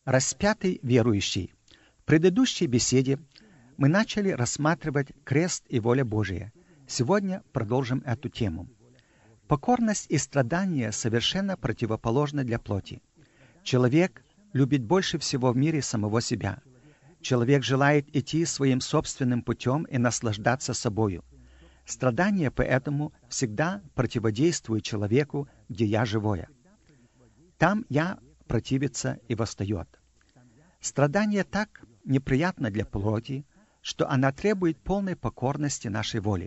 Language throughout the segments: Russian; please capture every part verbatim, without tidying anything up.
Распятый верующий. В предыдущей беседе мы начали рассматривать крест и воля Божия. Сегодня продолжим эту тему. Покорность и страдание совершенно противоположны для плоти. Человек любит больше всего в мире самого себя. Человек желает идти своим собственным путем и наслаждаться собою. Страдание поэтому всегда противодействует человеку, где я живое. Там я противится и восстает. Страдание так неприятно для плоти, что она требует полной покорности нашей воли.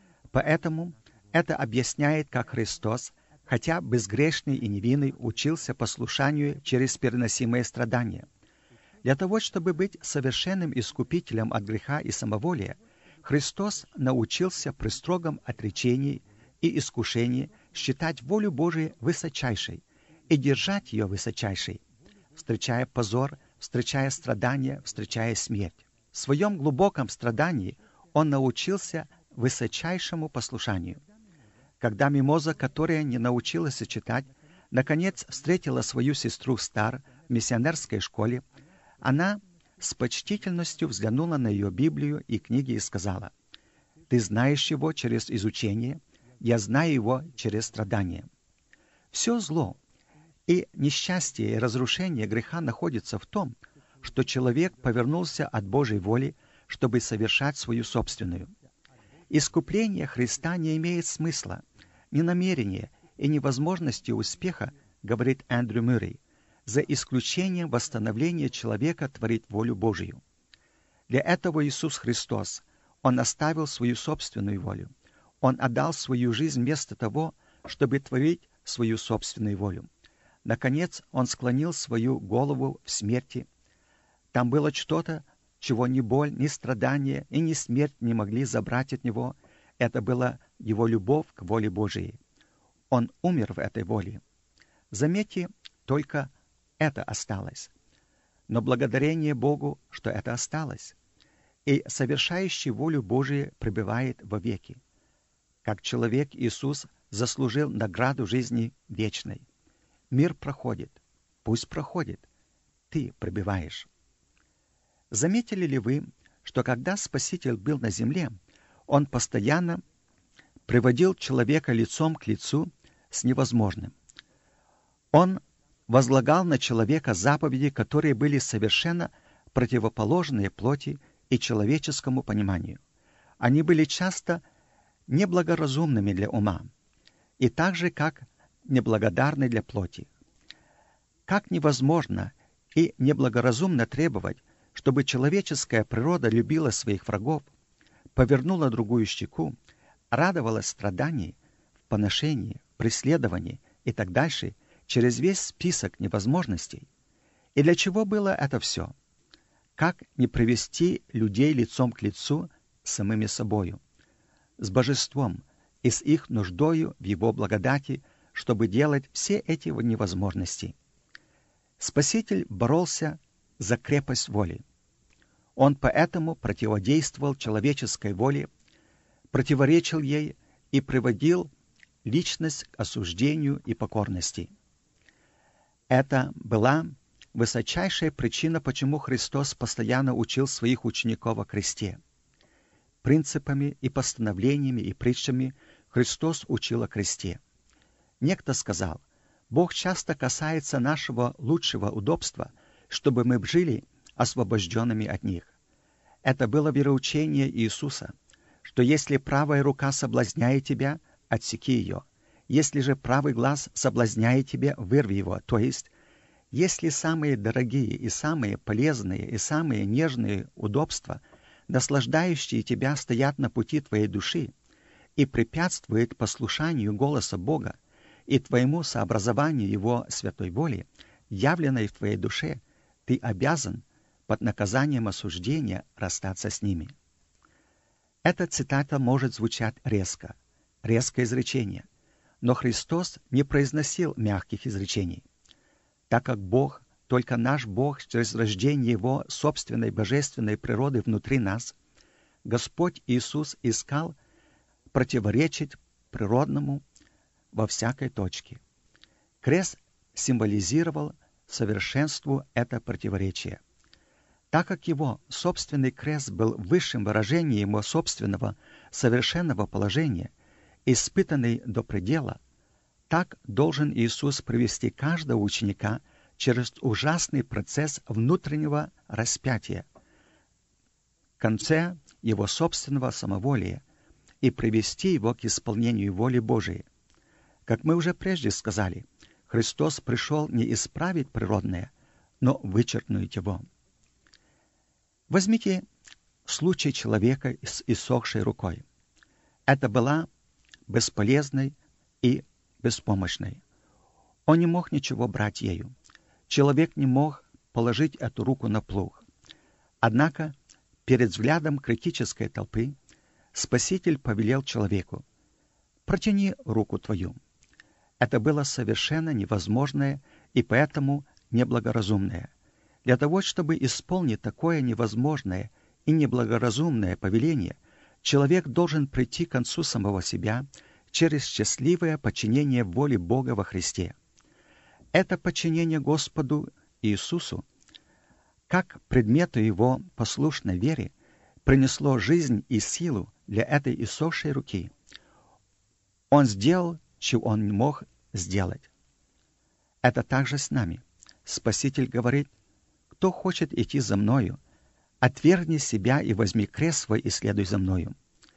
Поэтому это объясняет, как Христос, хотя безгрешный и невинный, учился послушанию через переносимые страдания. Для того, чтобы быть совершенным искупителем от греха и самоволия, Христос научился при строгом отречении и искушении считать волю Божию высочайшей и держать ее высочайшей, встречая позор, встречая страдания, встречая смерть. В своем глубоком страдании он научился высочайшему послушанию. Когда Мимоза, которая не научилась читать, наконец встретила свою сестру Стар в миссионерской школе, она с почтительностью взглянула на ее Библию и книги и сказала: «Ты знаешь его через изучение, я знаю его через страдания». Все зло и несчастье и разрушение греха находится в том, что человек повернулся от Божьей воли, чтобы совершать свою собственную. Искупление Христа не имеет смысла, ни намерения и ни возможности успеха, говорит Эндрю Мюррей, за исключением восстановления человека творить волю Божию. Для этого Иисус Христос, Он оставил свою собственную волю. Он отдал свою жизнь вместо того, чтобы творить свою собственную волю. Наконец, Он склонил свою голову в смерти. Там было что-то, чего ни боль, ни страдания и ни смерть не могли забрать от Него. Это была Его любовь к воле Божией. Он умер в этой воле. Заметьте, только это осталось. Но благодарение Богу, что это осталось. И совершающий волю Божию пребывает вовеки. Как человек, Иисус заслужил награду жизни вечной. Мир проходит. Пусть проходит. Ты пребываешь. Заметили ли вы, что когда Спаситель был на земле, Он постоянно приводил человека лицом к лицу с невозможным? Он возлагал на человека заповеди, которые были совершенно противоположные плоти и человеческому пониманию. Они были часто неблагоразумными для ума, и так же, как неблагодарны для плоти. Как невозможно и неблагоразумно требовать, чтобы человеческая природа любила своих врагов, повернула другую щеку, радовалась страданий, в поношении, преследовании и так дальше, через весь список невозможностей. И для чего было это все? Как не привести людей лицом к лицу с самими собою, с божеством и с их нуждою в Его благодати, чтобы делать все эти невозможности? Спаситель боролся за крепость воли. Он поэтому противодействовал человеческой воле, противоречил ей и приводил личность к осуждению и покорности. Это была высочайшая причина, почему Христос постоянно учил своих учеников о кресте. Принципами и постановлениями и притчами Христос учил о кресте. Некто сказал: «Бог часто касается нашего лучшего удобства, чтобы мы жили освобожденными от них». Это было вероучение Иисуса, что если правая рука соблазняет тебя, отсеки ее. Если же правый глаз соблазняет тебя, вырви его. То есть, если самые дорогие и самые полезные и самые нежные удобства, наслаждающие тебя, стоят на пути твоей души и препятствуют послушанию голоса Бога и твоему сообразованию Его святой воли, явленной в твоей душе, ты обязан под наказанием осуждения расстаться с ними. Эта цитата может звучать резко, резкое изречение, но Христос не произносил мягких изречений. Так как Бог, только наш Бог, через рождение Его собственной божественной природы внутри нас, Господь Иисус искал противоречить природному во всякой точке. Крест символизировал совершенству это противоречие. Так как его собственный крест был высшим выражением его собственного совершенного положения, испытанный до предела, так должен Иисус привести каждого ученика через ужасный процесс внутреннего распятия, в конце его собственного самоволия, и привести его к исполнению воли Божией. Как мы уже прежде сказали, Христос пришел не исправить природное, но вычеркнуть его. Возьмите случай человека с иссохшей рукой. Это была бесполезной и беспомощной. Он не мог ничего брать ею. Человек не мог положить эту руку на плуг. Однако, перед взглядом критической толпы, Спаситель повелел человеку: «Протяни руку твою». Это было совершенно невозможное и поэтому неблагоразумное. Для того, чтобы исполнить такое невозможное и неблагоразумное повеление, человек должен прийти к концу самого себя через счастливое подчинение воле Бога во Христе. Это подчинение Господу Иисусу, как предмету Его послушной вере, принесло жизнь и силу для этой иссохшей руки. Он сделал, чего он не мог сделать. Это также с нами. Спаситель говорит: «Кто хочет идти за Мною, отвергни себя и возьми крест свой и следуй за Мною».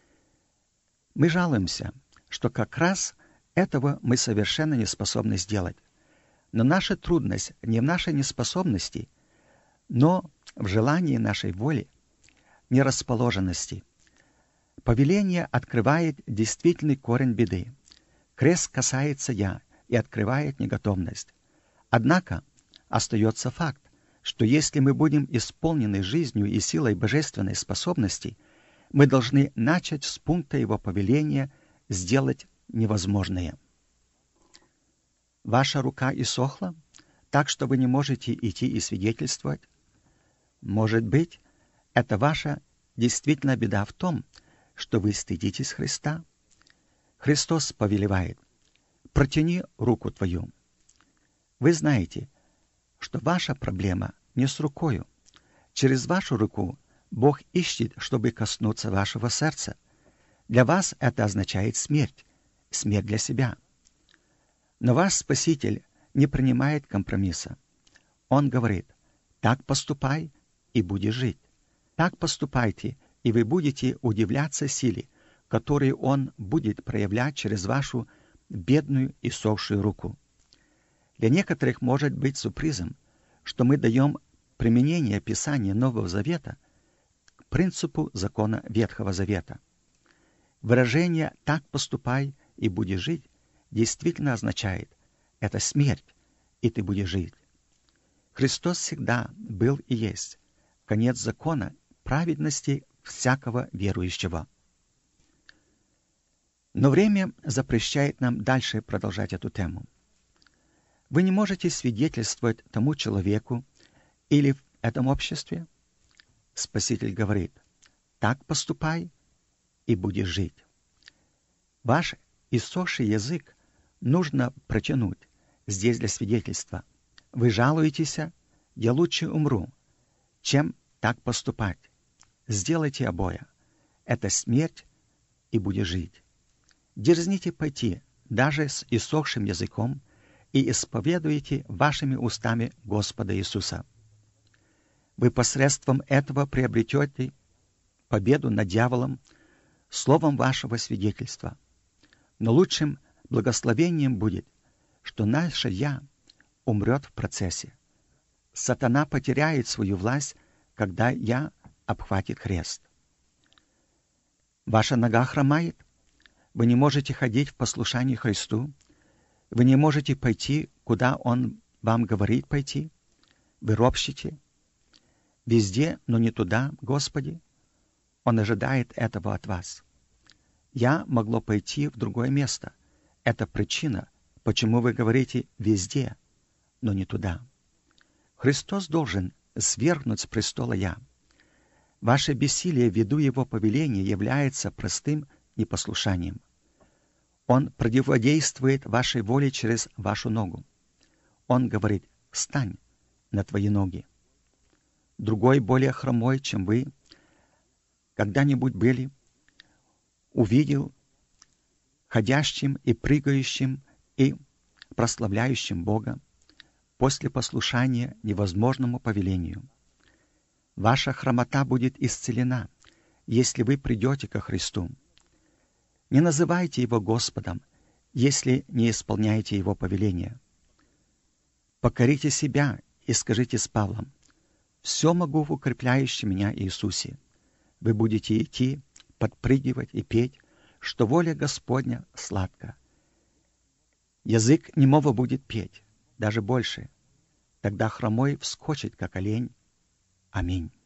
Мы жалуемся, что как раз этого мы совершенно не способны сделать. Но наша трудность не в нашей неспособности, но в желании нашей воли, нерасположенности. Повеление открывает действительный корень беды. Крест касается «я» и открывает неготовность. Однако остается факт, что если мы будем исполнены жизнью и силой божественной способности, мы должны начать с пункта его повеления сделать невозможное. Ваша рука иссохла, так что вы не можете идти и свидетельствовать? Может быть, это ваша действительно беда в том, что вы стыдитесь Христа? Христос повелевает: «Протяни руку твою». Вы знаете, что ваша проблема не с рукою. Через вашу руку Бог ищет, чтобы коснуться вашего сердца. Для вас это означает смерть, смерть для себя. Но ваш Спаситель не принимает компромисса. Он говорит: «Так поступай, и будешь жить. Так поступайте, и вы будете удивляться силе, которую Он будет проявлять через вашу бедную и иссохшую руку». Для некоторых может быть сюрпризом, что мы даем применение Писания Нового Завета к принципу закона Ветхого Завета. Выражение «так поступай и будешь жить» действительно означает: это смерть, и ты будешь жить. Христос всегда был и есть конец закона праведности всякого верующего. Но время запрещает нам дальше продолжать эту тему. Вы не можете свидетельствовать тому человеку или в этом обществе. Спаситель говорит: «Так поступай, и будешь жить». Ваш иссохший язык нужно протянуть здесь для свидетельства. Вы жалуетесь: «Я лучше умру, чем так поступать». Сделайте обоя. Это смерть, и будешь жить. Дерзните пойти даже с иссохшим языком и исповедуйте вашими устами Господа Иисуса. Вы посредством этого приобретете победу над дьяволом словом вашего свидетельства. Но лучшим благословением будет, что наше «я» умрет в процессе. Сатана потеряет свою власть, когда «я» обхватит крест. Ваша нога хромает? Вы не можете ходить в послушании Христу? Вы не можете пойти, куда Он вам говорит пойти? Вы ропщите? Везде, но не туда, Господи? Он ожидает этого от вас. «Я» могло пойти в другое место. Это причина, почему вы говорите «везде», но не туда. Христос должен свергнуть с престола «я». Ваше бессилие ввиду Его повеления является простым непослушанием. Он противодействует вашей воле через вашу ногу. Он говорит: стань на твои ноги. Другой, более хромой, чем вы, когда-нибудь были, увидел ходящим и прыгающим и прославляющим Бога после послушания невозможному повелению. Ваша хромота будет исцелена, если вы придете ко Христу. Не называйте Его Господом, если не исполняете Его повеления. Покорите себя и скажите с Павлом: «Все могу в укрепляющем меня Иисусе». Вы будете идти, подпрыгивать и петь, что воля Господня сладка. Язык немого будет петь, даже больше. Тогда хромой вскочит, как олень. Аминь.